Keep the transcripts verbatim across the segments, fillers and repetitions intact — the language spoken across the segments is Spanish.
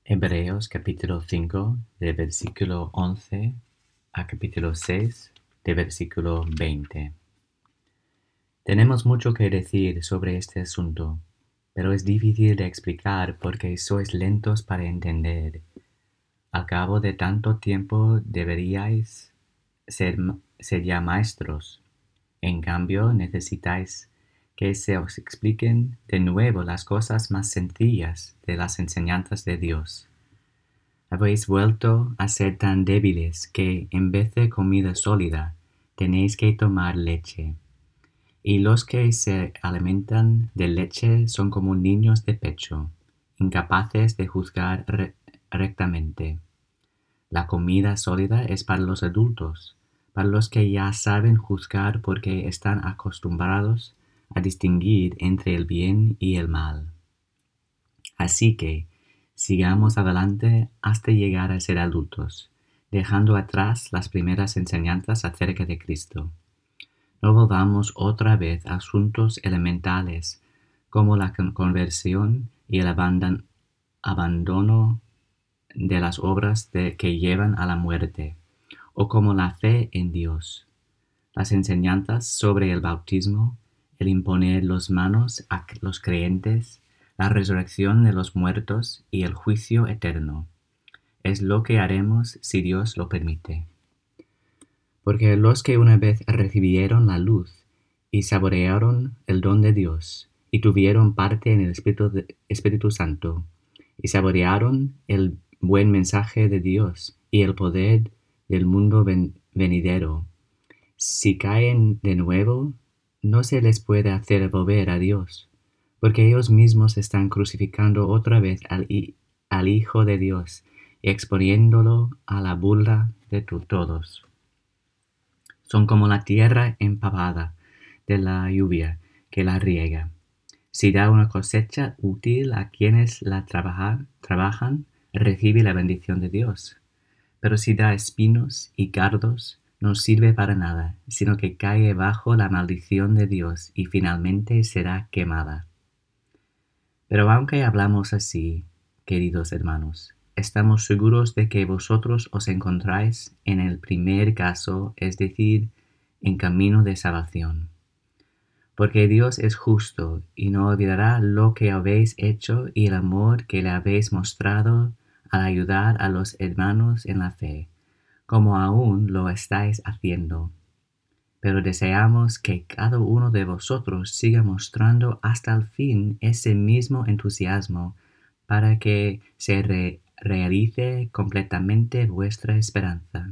Hebreos capítulo cinco, de versículo once a capítulo seis, de versículo veinte. Tenemos mucho que decir sobre este asunto, pero es difícil de explicar porque sois lentos para entender. Al cabo de tanto tiempo deberíais ser, ser ya maestros. En cambio, necesitáis que se os expliquen de nuevo las cosas más sencillas de las enseñanzas de Dios. Habéis vuelto a ser tan débiles que, en vez de comida sólida, tenéis que tomar leche. Y los que se alimentan de leche son como niños de pecho, incapaces de juzgar re- rectamente. La comida sólida es para los adultos, para los que ya saben juzgar porque están acostumbrados a distinguir entre el bien y el mal. Así que, sigamos adelante hasta llegar a ser adultos, dejando atrás las primeras enseñanzas acerca de Cristo. No volvamos otra vez a asuntos elementales como la conversión y el abandon- abandono de las obras de, que llevan a la muerte, o como la fe en Dios. Las enseñanzas sobre el bautismo, el imponer las manos a los creyentes, la resurrección de los muertos y el juicio eterno. Es lo que haremos si Dios lo permite. Porque los que una vez recibieron la luz y saborearon el don de Dios, y tuvieron parte en el Espíritu, de, Espíritu Santo, y saborearon el buen mensaje de Dios y el poder del mundo ven, venidero, si caen de nuevo, no se les puede hacer volver a Dios, porque ellos mismos están crucificando otra vez al, al Hijo de Dios y exponiéndolo a la burla de todos. Son como la tierra empapada de la lluvia que la riega. Si da una cosecha útil a quienes la trabaja, trabajan, recibe la bendición de Dios. Pero si da espinos y cardos, no sirve para nada, sino que cae bajo la maldición de Dios y finalmente será quemada. Pero aunque hablamos así, queridos hermanos, estamos seguros de que vosotros os encontráis en el primer caso, es decir, en camino de salvación. Porque Dios es justo y no olvidará lo que habéis hecho y el amor que le habéis mostrado al ayudar a los hermanos en la fe, como aún lo estáis haciendo. Pero deseamos que cada uno de vosotros siga mostrando hasta el fin ese mismo entusiasmo para que se re realice completamente vuestra esperanza.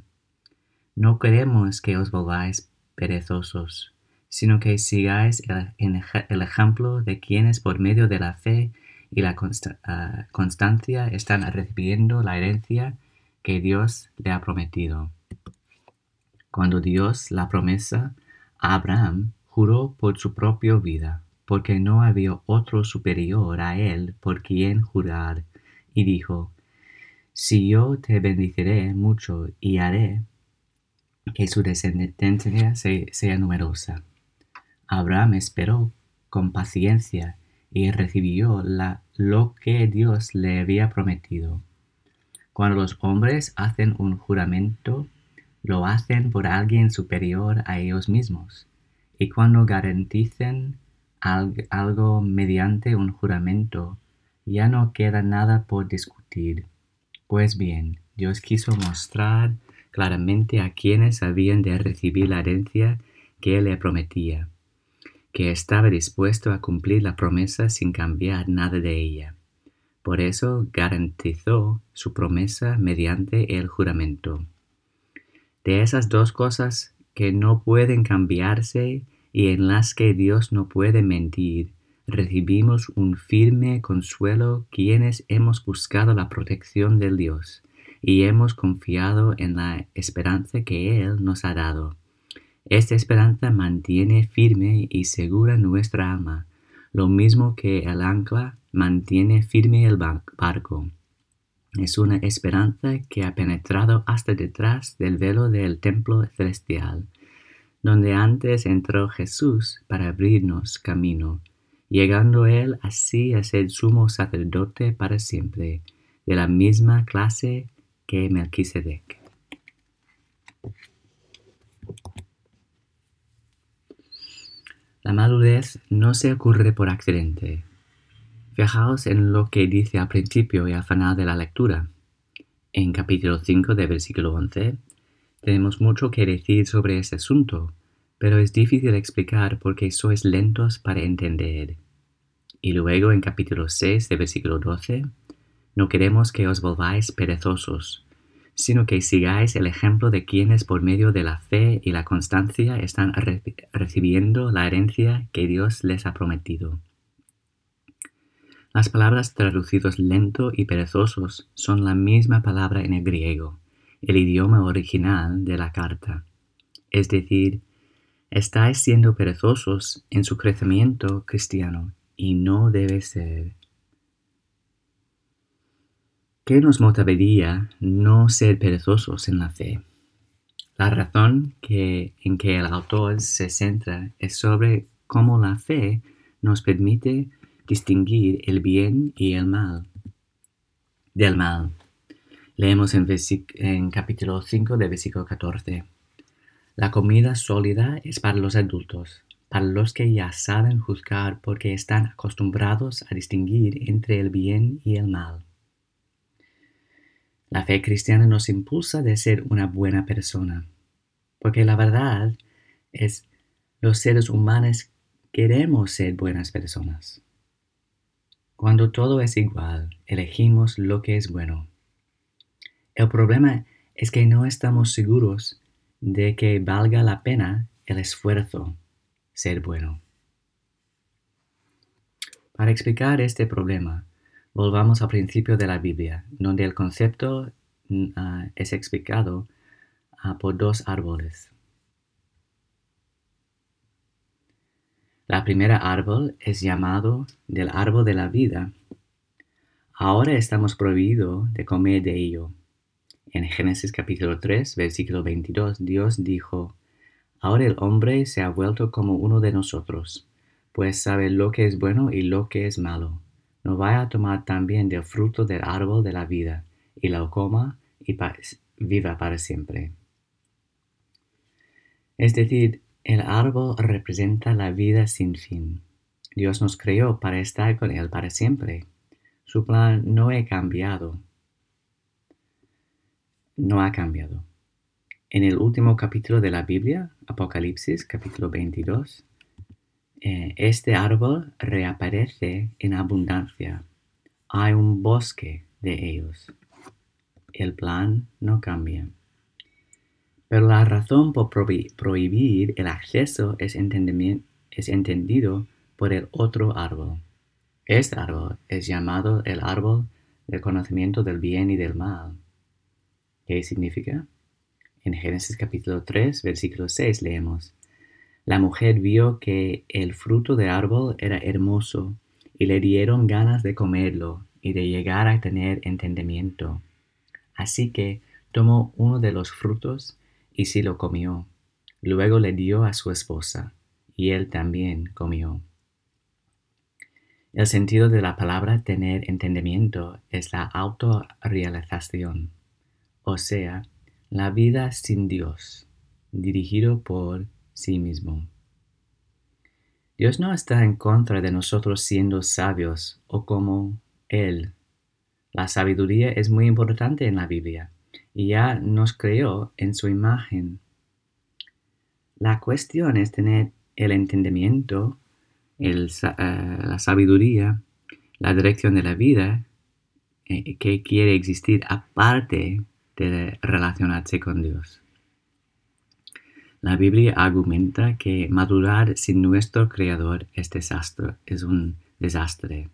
No queremos que os volváis perezosos, sino que sigáis el, el ejemplo de quienes por medio de la fe y la consta, uh, constancia están recibiendo la herencia que Dios le ha prometido. Cuando Dios la promesa a Abraham, juró por su propia vida, porque no había otro superior a él por quien jurar, y dijo: Si yo te bendeciré mucho y haré que su descendencia sea numerosa. Abraham esperó con paciencia y recibió la, lo que Dios le había prometido. Cuando los hombres hacen un juramento, lo hacen por alguien superior a ellos mismos, y cuando garantizan algo mediante un juramento, ya no queda nada por discutir. Pues bien, Dios quiso mostrar claramente a quienes habían de recibir la herencia que Él le prometía, que estaba dispuesto a cumplir la promesa sin cambiar nada de ella. Por eso garantizó su promesa mediante el juramento. De esas dos cosas que no pueden cambiarse y en las que Dios no puede mentir, recibimos un firme consuelo quienes hemos buscado la protección del Dios y hemos confiado en la esperanza que Él nos ha dado. Esta esperanza mantiene firme y segura nuestra alma, lo mismo que el ancla mantiene firme el barco. Es una esperanza que ha penetrado hasta detrás del velo del templo celestial, donde antes entró Jesús para abrirnos camino, llegando Él así a ser sumo sacerdote para siempre, de la misma clase que Melquisedec. La madurez no se ocurre por accidente. Fijaos en lo que dice al principio y al final de la lectura. En capítulo cinco de versículo once, tenemos mucho que decir sobre este asunto, pero es difícil explicar porque sois lentos para entender. Y luego en capítulo seis de versículo doce, no queremos que os volváis perezosos, sino que sigáis el ejemplo de quienes por medio de la fe y la constancia están re- recibiendo la herencia que Dios les ha prometido. Las palabras traducidos lento y perezosos son la misma palabra en el griego, el idioma original de la carta. Es decir, estáis siendo perezosos en su crecimiento cristiano y no debe ser. ¿Qué nos motivaría no ser perezosos en la fe? La razón que, en que el autor se centra es sobre cómo la fe nos permite distinguir el bien y el mal del mal. Leemos en, en capítulo cinco de versículo catorce. La comida sólida es para los adultos, para los que ya saben juzgar porque están acostumbrados a distinguir entre el bien y el mal. La fe cristiana nos impulsa de ser una buena persona, porque la verdad es los seres humanos queremos ser buenas personas. Cuando todo es igual, elegimos lo que es bueno. El problema es que no estamos seguros de que valga la pena el esfuerzo ser bueno. Para explicar este problema, volvamos al principio de la Biblia, donde el concepto uh, es explicado uh, por dos árboles. La primera árbol es llamado del árbol de la vida. Ahora estamos prohibidos de comer de ello. En Génesis capítulo tres, versículo veintidós, Dios dijo, ahora el hombre se ha vuelto como uno de nosotros, pues sabe lo que es bueno y lo que es malo. No vaya a tomar también del fruto del árbol de la vida, y lo coma y pa- viva para siempre. Es decir, el árbol representa la vida sin fin. Dios nos creó para estar con Él para siempre. Su plan no ha cambiado. No ha cambiado. En el último capítulo de la Biblia, Apocalipsis, capítulo veintidós, eh, este árbol reaparece en abundancia. Hay un bosque de ellos. El plan no cambia. Pero la razón por prohibir el acceso es, es entendido por el otro árbol. Este árbol es llamado el árbol del conocimiento del bien y del mal. ¿Qué significa? En Génesis capítulo tres, versículo seis leemos, la mujer vio que el fruto del árbol era hermoso y le dieron ganas de comerlo y de llegar a tener entendimiento. Así que tomó uno de los frutos y sí lo comió. Luego le dio a su esposa, y él también comió. El sentido de la palabra tener entendimiento es la autorrealización, o sea, la vida sin Dios, dirigido por sí mismo. Dios no está en contra de nosotros siendo sabios o como Él. La sabiduría es muy importante en la Biblia y ya nos creó en su imagen. La cuestión es tener el entendimiento, el, uh, la sabiduría, la dirección de la vida eh, que quiere existir aparte de relacionarse con Dios. La Biblia argumenta que madurar sin nuestro Creador es desastre, es un desastre.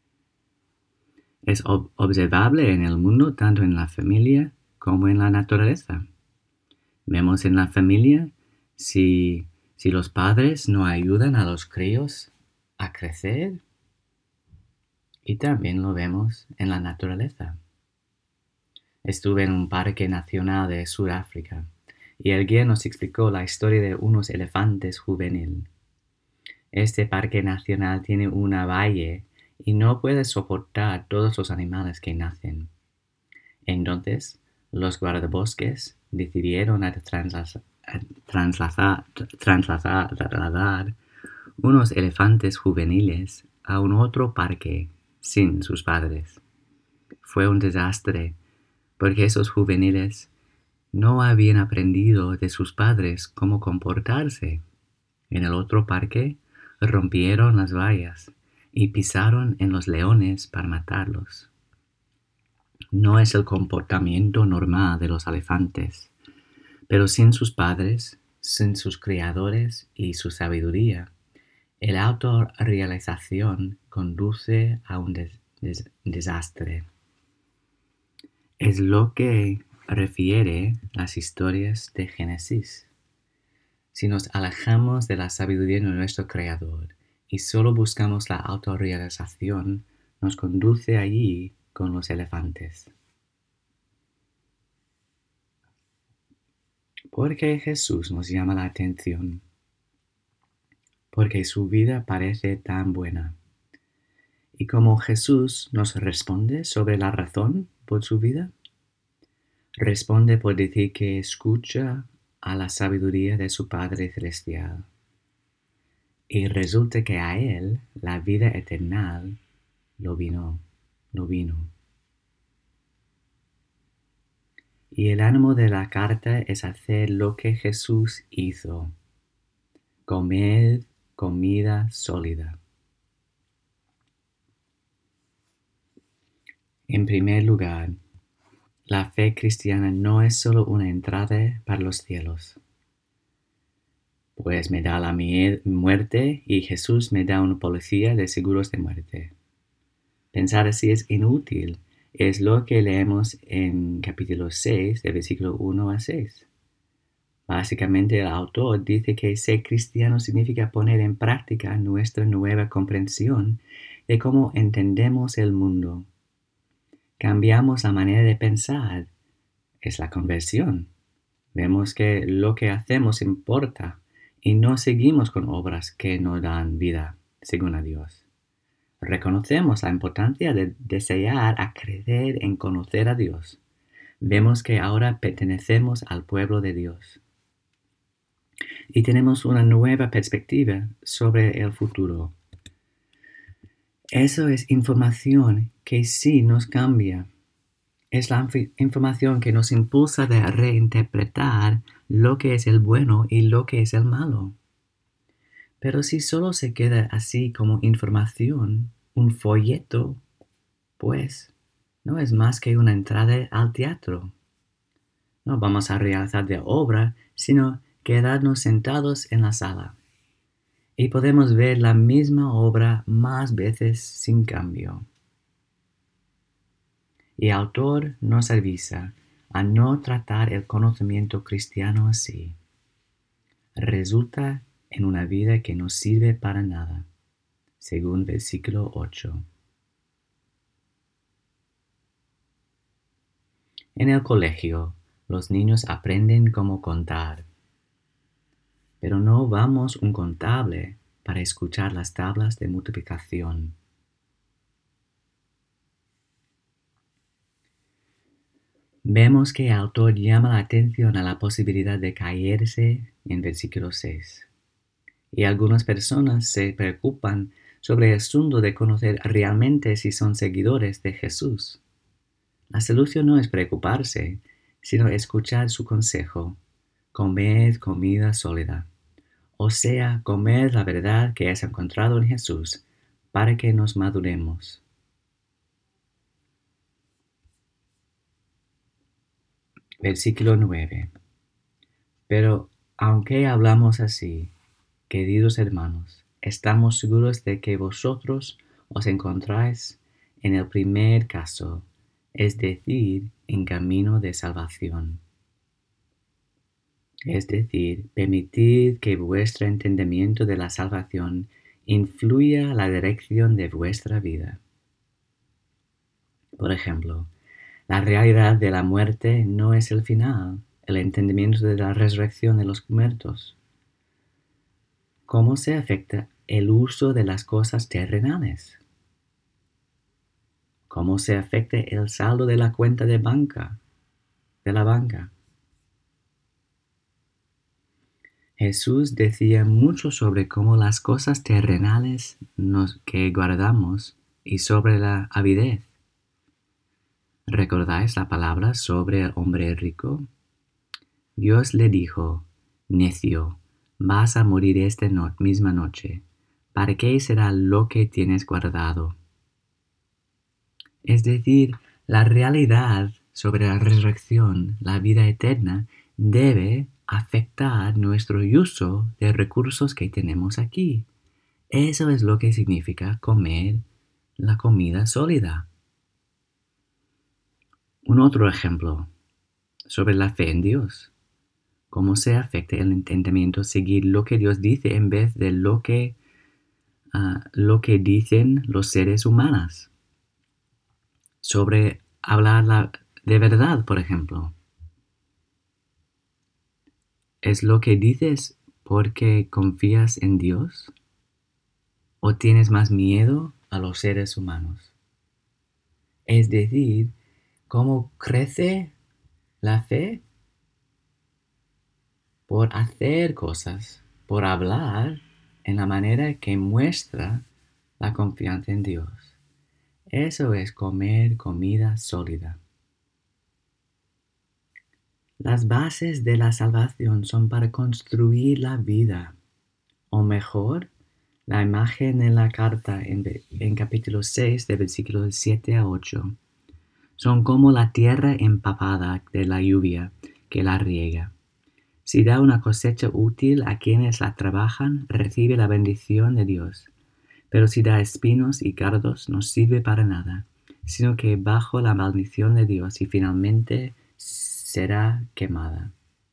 Es ob- observable en el mundo tanto en la familia como en la naturaleza. Vemos en la familia si, si los padres no ayudan a los críos a crecer, y también lo vemos en la naturaleza. Estuve en un parque nacional de Sudáfrica y el guía nos explicó la historia de unos elefantes juveniles. Este parque nacional tiene una valle y no puede soportar todos los animales que nacen. Entonces, los guardabosques decidieron a translazar, a translazar, translazar, trasladar unos elefantes juveniles a un otro parque sin sus padres. Fue un desastre, porque esos juveniles no habían aprendido de sus padres cómo comportarse. En el otro parque rompieron las vallas y pisaron en los leones para matarlos. No es el comportamiento normal de los elefantes, pero sin sus padres, sin sus criadores y su sabiduría, el autorrealización conduce a un des- des- desastre. Es lo que refiere las historias de Génesis. Si nos alejamos de la sabiduría de nuestro Creador y solo buscamos la autorrealización, nos conduce allí con los elefantes. ¿Por qué Jesús nos llama la atención? Porque su vida parece tan buena. ¿Y cómo Jesús nos responde sobre la razón por su vida? Responde por decir que escucha a la sabiduría de su Padre Celestial. Y resulta que a Él la vida eterna lo vino, lo vino. Y el ánimo de la carta es hacer lo que Jesús hizo. Comer comida sólida. En primer lugar, la fe cristiana no es solo una entrada para los cielos. Pues me da la muerte y Jesús me da una policía de seguros de muerte. Pensar así es inútil. Es lo que leemos en capítulo seis, de versículo uno a seis. Básicamente el autor dice que ser cristiano significa poner en práctica nuestra nueva comprensión de cómo entendemos el mundo. Cambiamos la manera de pensar. Es la conversión. Vemos que lo que hacemos importa y no seguimos con obras que no dan vida, según a Dios. Reconocemos la importancia de desear a creer en conocer a Dios. Vemos que ahora pertenecemos al pueblo de Dios. Y tenemos una nueva perspectiva sobre el futuro. Eso es información que sí nos cambia. Es la información que nos impulsa a reinterpretar lo que es el bueno y lo que es el malo. Pero si solo se queda así como información, un folleto, pues no es más que una entrada al teatro. No vamos a realizar de obra, sino quedarnos sentados en la sala. Y podemos ver la misma obra más veces sin cambio. Y el autor nos avisa a no tratar el conocimiento cristiano así. Resulta en una vida que no sirve para nada, según versículo ocho. En el colegio, los niños aprenden cómo contar. Pero no vamos un contable para escuchar las tablas de multiplicación. Vemos que el autor llama la atención a la posibilidad de caerse en versículo seis. Y algunas personas se preocupan sobre el asunto de conocer realmente si son seguidores de Jesús. La solución no es preocuparse, sino escuchar su consejo. Comed comida sólida. O sea, comer la verdad que es encontrado en Jesús, para que nos maduremos. Versículo nueve. Pero aunque hablamos así, queridos hermanos, estamos seguros de que vosotros os encontráis en el primer caso, es decir, en camino de salvación. Es decir, permitid que vuestro entendimiento de la salvación influya la dirección de vuestra vida. Por ejemplo, la realidad de la muerte no es el final, el entendimiento de la resurrección de los muertos. ¿Cómo se afecta el uso de las cosas terrenales? cómo se afecta el saldo de la cuenta de banca, de la banca. Jesús decía mucho sobre cómo las cosas terrenales nos, que guardamos y sobre la avidez. ¿Recordáis la palabra sobre el hombre rico? Dios le dijo, necio, vas a morir esta no- misma noche. ¿Para qué será lo que tienes guardado? Es decir, la realidad sobre la resurrección, la vida eterna, debe afectar nuestro uso de recursos que tenemos aquí. Eso es lo que significa comer la comida sólida. Un otro ejemplo sobre la fe en Dios. Cómo se afecta el entendimiento seguir lo que Dios dice en vez de lo que, uh, lo que dicen los seres humanos. Sobre hablar la, de verdad, por ejemplo. ¿Es lo que dices porque confías en Dios? ¿O tienes más miedo a los seres humanos? Es decir, ¿cómo crece la fe? Por hacer cosas, por hablar en la manera que muestra la confianza en Dios. Eso es comer comida sólida. Las bases de la salvación son para construir la vida, o mejor, la imagen en la carta en, en capítulo seis, de versículos siete a ocho, son como la tierra empapada de la lluvia que la riega. Si da una cosecha útil a quienes la trabajan, recibe la bendición de Dios. Pero si da espinos y cardos, no sirve para nada, sino que bajo la maldición de Dios y finalmente será quemada.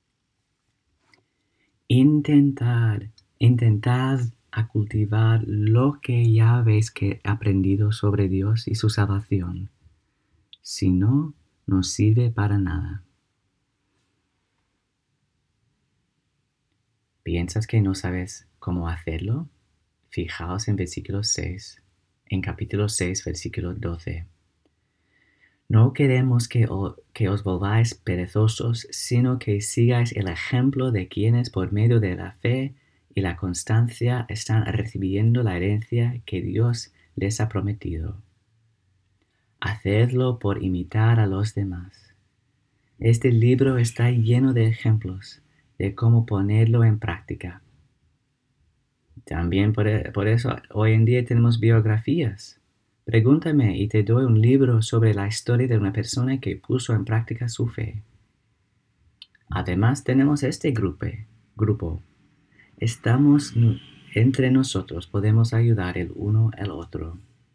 Intentad, intentad a cultivar lo que ya habéis que aprendido sobre Dios y su salvación. Si no, no sirve para nada. ¿Piensas que no sabes cómo hacerlo? Fijaos en versículo seis, en capítulo seis, versículo doce. No queremos que, o, que os volváis perezosos, sino que sigáis el ejemplo de quienes por medio de la fe y la constancia están recibiendo la herencia que Dios les ha prometido. Hacedlo por imitar a los demás. Este libro está lleno de ejemplos de cómo ponerlo en práctica. También por, por eso hoy en día tenemos biografías. Pregúntame y te doy un libro sobre la historia de una persona que puso en práctica su fe. Además tenemos este grupo. grupo. Estamos entre nosotros, podemos ayudar el uno al otro.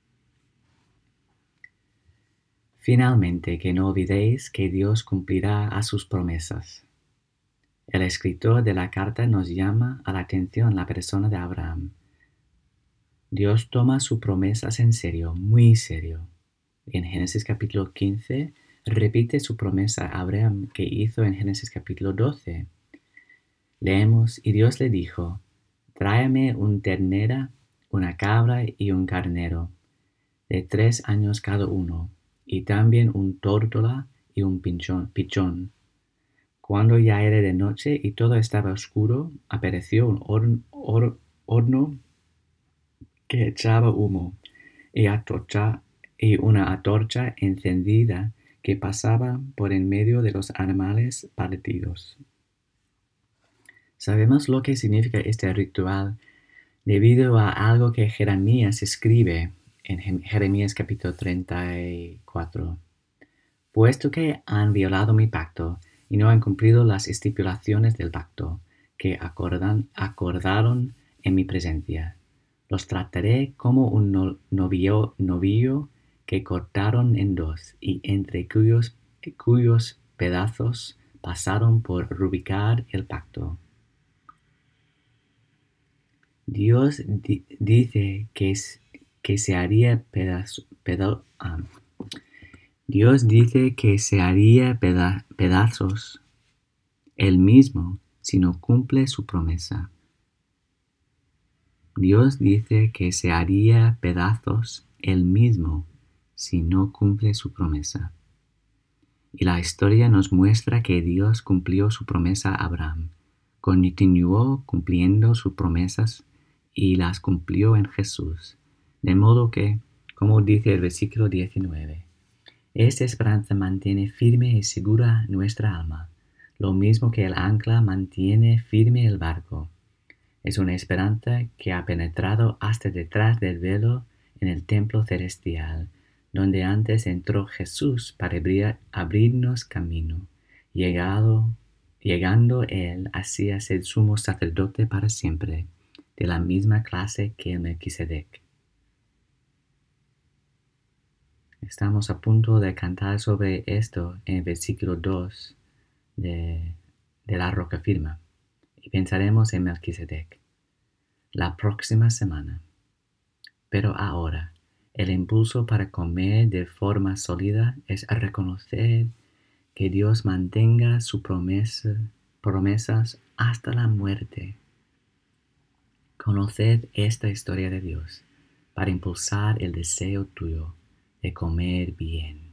Finalmente, que no olvidéis que Dios cumplirá a sus promesas. El escritor de la carta nos llama a la atención la persona de Abraham. Dios toma sus promesas en serio, muy serio. En Génesis capítulo quince, repite su promesa a Abraham que hizo en Génesis capítulo doce. Leemos, y Dios le dijo, tráeme un ternera, una cabra y un carnero, de tres años cada uno, y también un tórtola y un pichón. pichón. Cuando ya era de noche y todo estaba oscuro, apareció un horno, or, horno que echaba humo, y, atorcha, y una antorcha encendida que pasaba por en medio de los animales partidos. Sabemos lo que significa este ritual debido a algo que Jeremías escribe en Jeremías capítulo treinta y cuatro. Puesto que han violado mi pacto y no han cumplido las estipulaciones del pacto que acordan, acordaron en mi presencia, los trataré como un novillo, novillo que cortaron en dos y entre cuyos, cuyos pedazos pasaron por rubricar el pacto. Dios di dice que, que se haría pedazo, pedazo, um, Dios dice que se haría peda pedazos él mismo si no cumple su promesa. Dios dice que se haría pedazos él mismo si no cumple su promesa. Y la historia nos muestra que Dios cumplió su promesa a Abraham, continuó cumpliendo sus promesas y las cumplió en Jesús. De modo que, como dice el versículo diecinueve, esta esperanza mantiene firme y segura nuestra alma, lo mismo que el ancla mantiene firme el barco. Es una esperanza que ha penetrado hasta detrás del velo en el templo celestial, donde antes entró Jesús para abrir, abrirnos camino, llegado, llegando Él así a ser sumo sacerdote para siempre, de la misma clase que el Melquisedec. Estamos a punto de cantar sobre esto en el versículo dos de, de la roca firme, y pensaremos en Melquisedec la próxima semana. Pero ahora, el impulso para comer de forma sólida es reconocer que Dios mantenga sus promesa, promesas hasta la muerte. Conoced esta historia de Dios para impulsar el deseo tuyo de comer bien.